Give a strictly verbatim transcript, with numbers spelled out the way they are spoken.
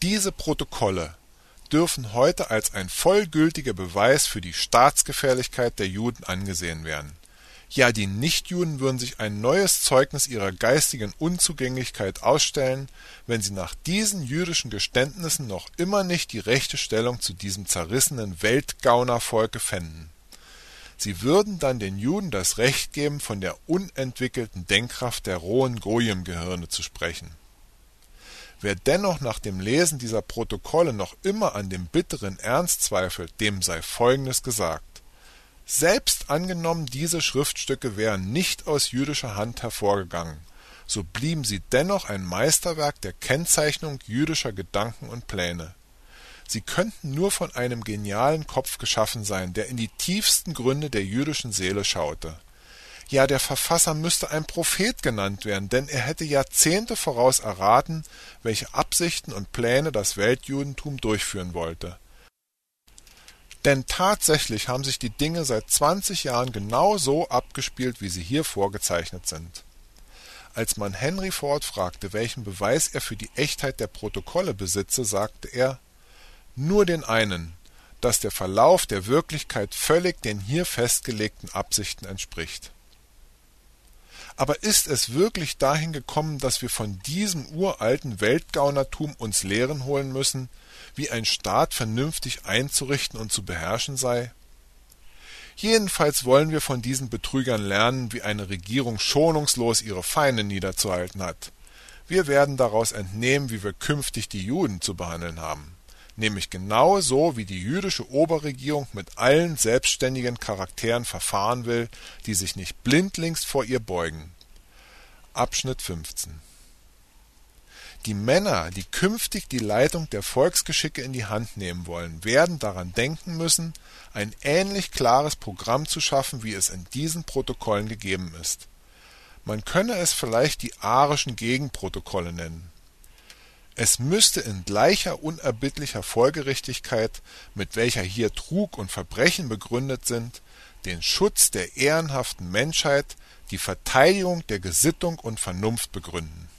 Diese Protokolle dürfen heute als ein vollgültiger Beweis für die Staatsgefährlichkeit der Juden angesehen werden. Ja, die Nichtjuden würden sich ein neues Zeugnis ihrer geistigen Unzugänglichkeit ausstellen, wenn sie nach diesen jüdischen Geständnissen noch immer nicht die rechte Stellung zu diesem zerrissenen Weltgaunervolke fänden. Sie würden dann den Juden das Recht geben, von der unentwickelten Denkkraft der rohen Goyim-Gehirne zu sprechen. Wer dennoch nach dem Lesen dieser Protokolle noch immer an dem bitteren Ernst zweifelt, dem sei Folgendes gesagt: Selbst angenommen, diese Schriftstücke wären nicht aus jüdischer Hand hervorgegangen, so blieben sie dennoch ein Meisterwerk der Kennzeichnung jüdischer Gedanken und Pläne. Sie könnten nur von einem genialen Kopf geschaffen sein, der in die tiefsten Gründe der jüdischen Seele schaute. Ja, der Verfasser müsste ein Prophet genannt werden, denn er hätte Jahrzehnte voraus erraten, welche Absichten und Pläne das Weltjudentum durchführen wollte. Denn tatsächlich haben sich die Dinge seit zwanzig Jahren genau so abgespielt, wie sie hier vorgezeichnet sind. Als man Henry Ford fragte, welchen Beweis er für die Echtheit der Protokolle besitze, sagte er: Nur den einen, dass der Verlauf der Wirklichkeit völlig den hier festgelegten Absichten entspricht. Aber ist es wirklich dahin gekommen, dass wir von diesem uralten Weltgaunertum uns Lehren holen müssen, wie ein Staat vernünftig einzurichten und zu beherrschen sei? Jedenfalls wollen wir von diesen Betrügern lernen, wie eine Regierung schonungslos ihre Feinde niederzuhalten hat. Wir werden daraus entnehmen, wie wir künftig die Juden zu behandeln haben. Nämlich genau so, wie die jüdische Oberregierung mit allen selbstständigen Charakteren verfahren will, die sich nicht blindlings vor ihr beugen. Abschnitt fünfzehn. Die Männer, die künftig die Leitung der Volksgeschicke in die Hand nehmen wollen, werden daran denken müssen, ein ähnlich klares Programm zu schaffen, wie es in diesen Protokollen gegeben ist. Man könne es vielleicht die arischen Gegenprotokolle nennen. Es müsste in gleicher unerbittlicher Folgerichtigkeit, mit welcher hier Trug und Verbrechen begründet sind, den Schutz der ehrenhaften Menschheit, die Verteidigung der Gesittung und Vernunft begründen.